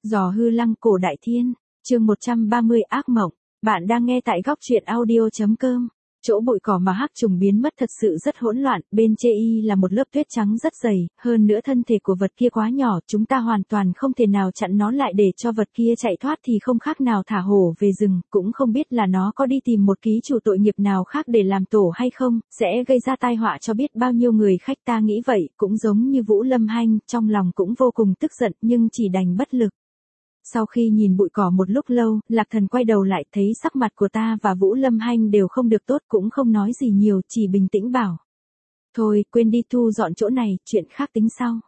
Giò hư lăng cổ đại thiên, chương 130 ác mộng, bạn đang nghe tại góc truyện audio.com. Chỗ bụi cỏ mà hắc trùng biến mất thật sự rất hỗn loạn, bên chê y là một lớp tuyết trắng rất dày, hơn nữa thân thể của vật kia quá nhỏ, chúng ta hoàn toàn không thể nào chặn nó lại để cho vật kia chạy thoát thì không khác nào thả hổ về rừng, cũng không biết là nó có đi tìm một ký chủ tội nghiệp nào khác để làm tổ hay không, sẽ gây ra tai họa cho biết bao nhiêu người khách. Ta nghĩ vậy, cũng giống như Vũ Lâm Hanh, trong lòng cũng vô cùng tức giận nhưng chỉ đành bất lực. Sau khi nhìn bụi cỏ một lúc lâu, Lạc Thần quay đầu lại thấy sắc mặt của ta và Vũ Lâm Hanh đều không được tốt, cũng không nói gì nhiều, chỉ bình tĩnh bảo. Thôi, quên đi, thu dọn chỗ này, chuyện khác tính sau.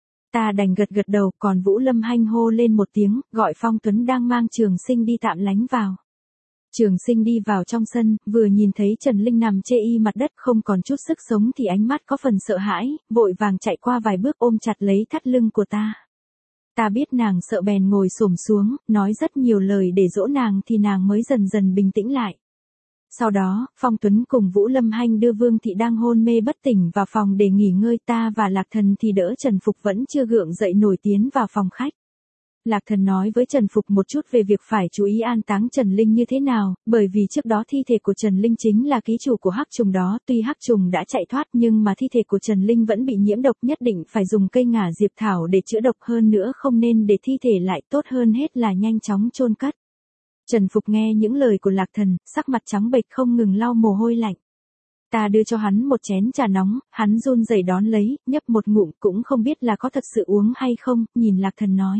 Ta đành gật gật đầu, còn Vũ Lâm Hanh hô lên một tiếng, gọi Phong Tuấn đang mang Trường Sinh đi tạm lánh vào. Trường Sinh đi vào trong sân, vừa nhìn thấy Trần Linh nằm chê y mặt đất không còn chút sức sống thì ánh mắt có phần sợ hãi, vội vàng chạy qua vài bước ôm chặt lấy thắt lưng của ta. Ta biết nàng sợ bèn ngồi xổm xuống, nói rất nhiều lời để dỗ nàng thì nàng mới dần dần bình tĩnh lại. Sau đó, Phong Tuấn cùng Vũ Lâm Hanh đưa Vương Thị đang hôn mê bất tỉnh vào phòng để nghỉ ngơi, ta và Lạc Thần thì đỡ Trần Phục vẫn chưa gượng dậy nổi tiến vào phòng khách. Lạc Thần nói với Trần Phục một chút về việc phải chú ý an táng Trần Linh như thế nào, bởi vì trước đó thi thể của Trần Linh chính là ký chủ của hắc trùng đó, tuy hắc trùng đã chạy thoát nhưng mà thi thể của Trần Linh vẫn bị nhiễm độc, nhất định phải dùng cây ngả diệp thảo để chữa độc, hơn nữa không nên để thi thể lại, tốt hơn hết là nhanh chóng chôn cất. Trần Phục nghe những lời của Lạc Thần, sắc mặt trắng bệch không ngừng lau mồ hôi lạnh. Ta đưa cho hắn một chén trà nóng, hắn run rẩy đón lấy, nhấp một ngụm, cũng không biết là có thật sự uống hay không, nhìn Lạc Thần nói.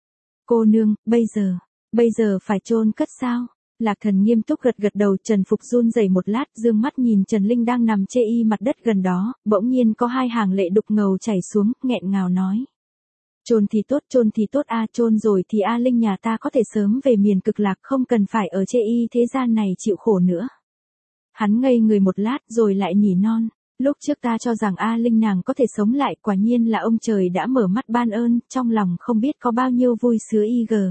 Cô nương, bây giờ phải chôn cất sao? Lạc Thần nghiêm túc gật gật đầu. Trần Phục run rẩy một lát, dương mắt nhìn Trần Linh đang nằm chê y mặt đất gần đó, bỗng nhiên có hai hàng lệ đục ngầu chảy xuống, nghẹn ngào nói. Chôn thì tốt a, chôn rồi thì A Linh nhà ta có thể sớm về miền Cực Lạc, không cần phải ở chê y thế gian này chịu khổ nữa. Hắn ngây người một lát rồi lại nỉ non. Lúc trước ta cho rằng A Linh nàng có thể sống lại, quả nhiên là ông trời đã mở mắt ban ơn, trong lòng không biết có bao nhiêu vui sướng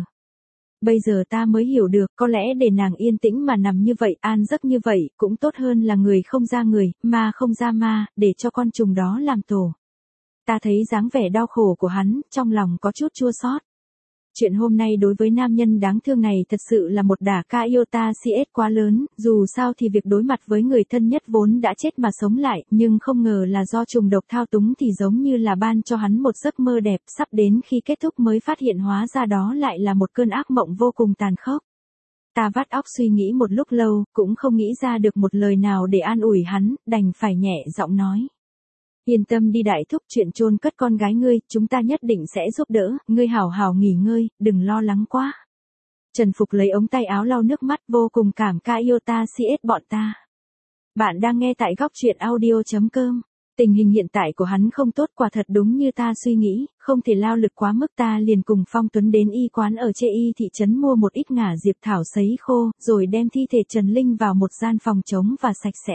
Bây giờ ta mới hiểu được, có lẽ để nàng yên tĩnh mà nằm như vậy, an giấc như vậy, cũng tốt hơn là người không ra người, ma không ra ma, để cho con trùng đó làm tổ. Ta thấy dáng vẻ đau khổ của hắn, trong lòng có chút chua xót. Chuyện hôm nay đối với nam nhân đáng thương này thật sự là một đả ca iota cs quá lớn, dù sao thì việc đối mặt với người thân nhất vốn đã chết mà sống lại, nhưng không ngờ là do trùng độc thao túng thì giống như là ban cho hắn một giấc mơ đẹp, sắp đến khi kết thúc mới phát hiện hóa ra đó lại là một cơn ác mộng vô cùng tàn khốc. Ta vắt óc suy nghĩ một lúc lâu, cũng không nghĩ ra được một lời nào để an ủi hắn, đành phải nhẹ giọng nói. Yên tâm đi đại thúc, chuyện chôn cất con gái ngươi, chúng ta nhất định sẽ giúp đỡ, ngươi hảo hảo nghỉ ngơi, đừng lo lắng quá. Trần Phục lấy ống tay áo lau nước mắt, vô cùng cảm ca iota cs bọn ta. Bạn đang nghe tại góc truyện audio.com. Tình hình hiện tại của hắn không tốt, quả thật đúng như ta suy nghĩ, không thể lao lực quá mức. Ta liền cùng Phong Tuấn đến y quán ở chê y thị trấn mua một ít ngả diệp thảo sấy khô, rồi đem thi thể Trần Linh vào một gian phòng trống và sạch sẽ.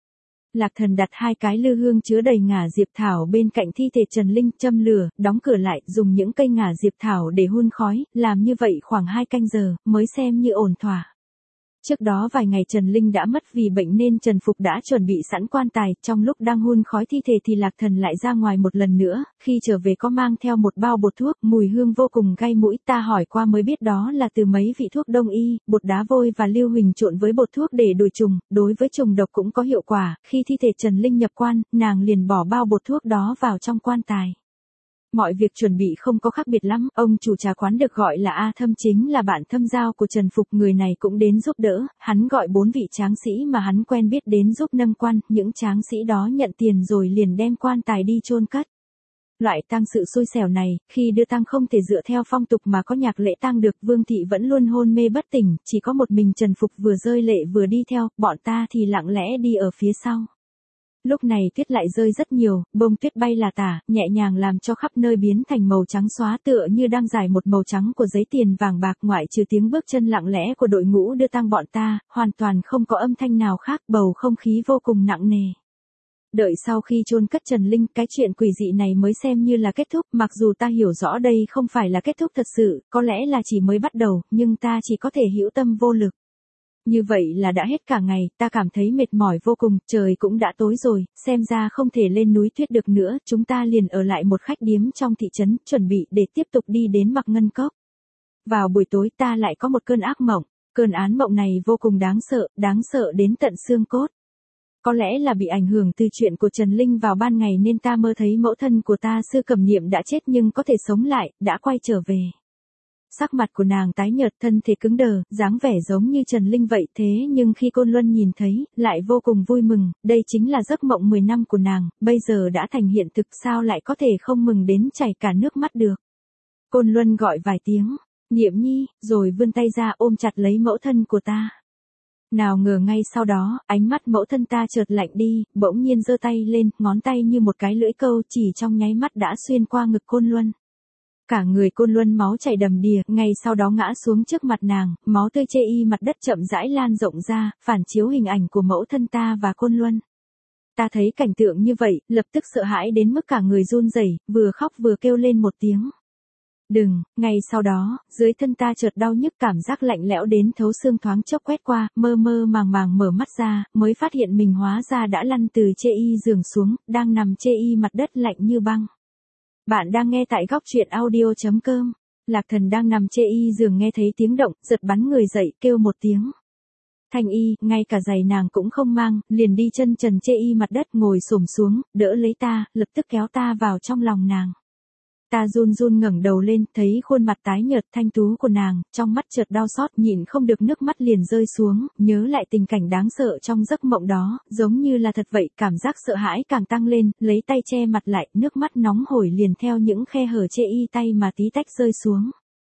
Lạc Thần đặt hai cái lư hương chứa đầy ngả diệp thảo bên cạnh thi thể Trần Linh, châm lửa, đóng cửa lại, dùng những cây ngả diệp thảo để hun khói, làm như vậy khoảng 2 canh giờ, mới xem như ổn thỏa. Trước đó vài ngày Trần Linh đã mất vì bệnh nên Trần Phục đã chuẩn bị sẵn quan tài, trong lúc đang hun khói thi thể thì Lạc Thần lại ra ngoài một lần nữa, khi trở về có mang theo một bao bột thuốc, mùi hương vô cùng gây mũi, ta hỏi qua mới biết đó là từ mấy vị thuốc đông y, bột đá vôi và lưu huỳnh trộn với bột thuốc để đuổi trùng, đối với trùng độc cũng có hiệu quả. Khi thi thể Trần Linh nhập quan, nàng liền bỏ bao bột thuốc đó vào trong quan tài. Mọi việc chuẩn bị không có khác biệt lắm, ông chủ trà quán được gọi là A Thâm chính là bạn thâm giao của Trần Phục, người này cũng đến giúp đỡ, hắn gọi 4 vị tráng sĩ mà hắn quen biết đến giúp nâng quan, những tráng sĩ đó nhận tiền rồi liền đem quan tài đi chôn cất. Loại tang sự xui xẻo này, khi đưa tang không thể dựa theo phong tục mà có nhạc lễ tang được, Vương Thị vẫn luôn hôn mê bất tỉnh, chỉ có một mình Trần Phục vừa rơi lệ vừa đi theo, bọn ta thì lặng lẽ đi ở phía sau. Lúc này tuyết lại rơi rất nhiều, bông tuyết bay là tả, nhẹ nhàng làm cho khắp nơi biến thành màu trắng xóa, tựa như đang rải một màu trắng của giấy tiền vàng bạc. Ngoại trừ tiếng bước chân lặng lẽ của đội ngũ đưa tang bọn ta, hoàn toàn không có âm thanh nào khác, bầu không khí vô cùng nặng nề. Đợi sau khi chôn cất Trần Linh, cái chuyện quỷ dị này mới xem như là kết thúc, mặc dù ta hiểu rõ đây không phải là kết thúc thật sự, có lẽ là chỉ mới bắt đầu, nhưng ta chỉ có thể hữu tâm vô lực. Như vậy là đã hết cả ngày, ta cảm thấy mệt mỏi vô cùng, trời cũng đã tối rồi, xem ra không thể lên núi tuyết được nữa, chúng ta liền ở lại một khách điếm trong thị trấn, chuẩn bị để tiếp tục đi đến Mạc Ngân Cốc. Vào buổi tối ta lại có một cơn ác mộng, cơn án mộng này vô cùng đáng sợ đến tận xương cốt. Có lẽ là bị ảnh hưởng từ chuyện của Trần Linh vào ban ngày nên ta mơ thấy mẫu thân của ta Sư Cẩm Niệm đã chết nhưng có thể sống lại, đã quay trở về. Sắc mặt của nàng tái nhợt, thân thể cứng đờ, dáng vẻ giống như Trần Linh vậy, thế nhưng khi Côn Luân nhìn thấy, lại vô cùng vui mừng, đây chính là giấc mộng 10 năm của nàng, bây giờ đã thành hiện thực, sao lại có thể không mừng đến chảy cả nước mắt được. Côn Luân gọi vài tiếng, Niệm Nhi, rồi vươn tay ra ôm chặt lấy mẫu thân của ta. Nào ngờ ngay sau đó, ánh mắt mẫu thân ta chợt lạnh đi, bỗng nhiên giơ tay lên, ngón tay như một cái lưỡi câu chỉ trong nháy mắt đã xuyên qua ngực Côn Luân. Cả người Côn Luân máu chảy đầm đìa, ngay sau đó ngã xuống trước mặt nàng, máu tươi chê y mặt đất chậm rãi lan rộng ra, phản chiếu hình ảnh của mẫu thân ta và Côn Luân. Ta thấy cảnh tượng như vậy, lập tức sợ hãi đến mức cả người run rẩy, vừa khóc vừa kêu lên một tiếng. Đừng, ngay sau đó, dưới thân ta chợt đau nhức, cảm giác lạnh lẽo đến thấu xương thoáng chốc quét qua, mơ mơ màng màng mở mắt ra, mới phát hiện mình hóa ra đã lăn từ chê y giường xuống, đang nằm chê y mặt đất lạnh như băng. Bạn đang nghe tại góc truyện audio.com. Lạc Thần đang nằm chê y giường nghe thấy tiếng động, giật bắn người dậy, kêu một tiếng. Thanh Y, ngay cả giày nàng cũng không mang, liền đi chân trần chê y mặt đất ngồi xổm xuống, đỡ lấy ta, lập tức kéo ta vào trong lòng nàng. Ta run run ngẩng đầu lên, thấy khuôn mặt tái nhợt thanh tú của nàng, trong mắt chợt đau xót, nhịn không được nước mắt liền rơi xuống, nhớ lại tình cảnh đáng sợ trong giấc mộng đó, giống như là thật vậy, cảm giác sợ hãi càng tăng lên, lấy tay che mặt lại, nước mắt nóng hổi liền theo những khe hở chê y tay mà tí tách rơi xuống.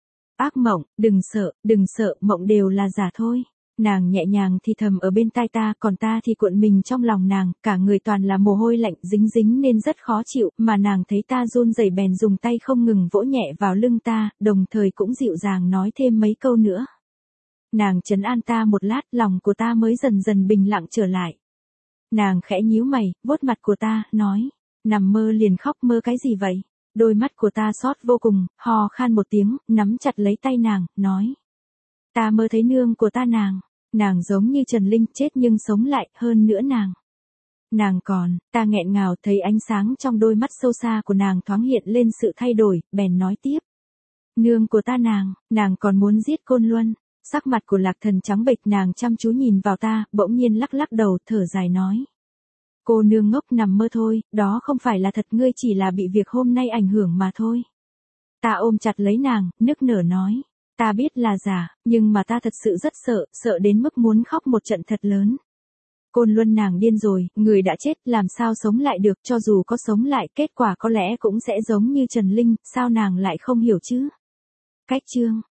Ác mộng, đừng sợ, mộng đều là giả thôi. Nàng nhẹ nhàng thì thầm ở bên tai ta, còn ta thì cuộn mình trong lòng nàng, cả người toàn là mồ hôi lạnh dính dính nên rất khó chịu, mà nàng thấy ta run rẩy bèn dùng tay không ngừng vỗ nhẹ vào lưng ta, đồng thời cũng dịu dàng nói thêm mấy câu nữa. Nàng trấn an ta một lát, lòng của ta mới dần dần bình lặng trở lại. Nàng khẽ nhíu mày, vuốt mặt của ta, nói, nằm mơ liền khóc, mơ cái gì vậy? Đôi mắt của ta xót vô cùng, hò khan một tiếng, nắm chặt lấy tay nàng, nói. Ta mơ thấy nương của ta nàng giống như Trần Linh chết nhưng sống lại, hơn nữa nàng còn, ta nghẹn ngào thấy ánh sáng trong đôi mắt sâu xa của nàng thoáng hiện lên sự thay đổi, bèn nói tiếp. Nương của ta nàng còn muốn giết Côn Luân. Sắc mặt của Lạc Thần trắng bệch, nàng chăm chú nhìn vào ta, bỗng nhiên lắc lắc đầu, thở dài nói. Cô nương ngốc, nằm mơ thôi, đó không phải là thật, ngươi chỉ là bị việc hôm nay ảnh hưởng mà thôi. Ta ôm chặt lấy nàng, nức nở nói. Ta biết là giả, nhưng mà ta thật sự rất sợ đến mức muốn khóc một trận thật lớn. Côn Luân nàng điên rồi, người đã chết, làm sao sống lại được, cho dù có sống lại, kết quả có lẽ cũng sẽ giống như Trần Linh, sao nàng lại không hiểu chứ? Cách chương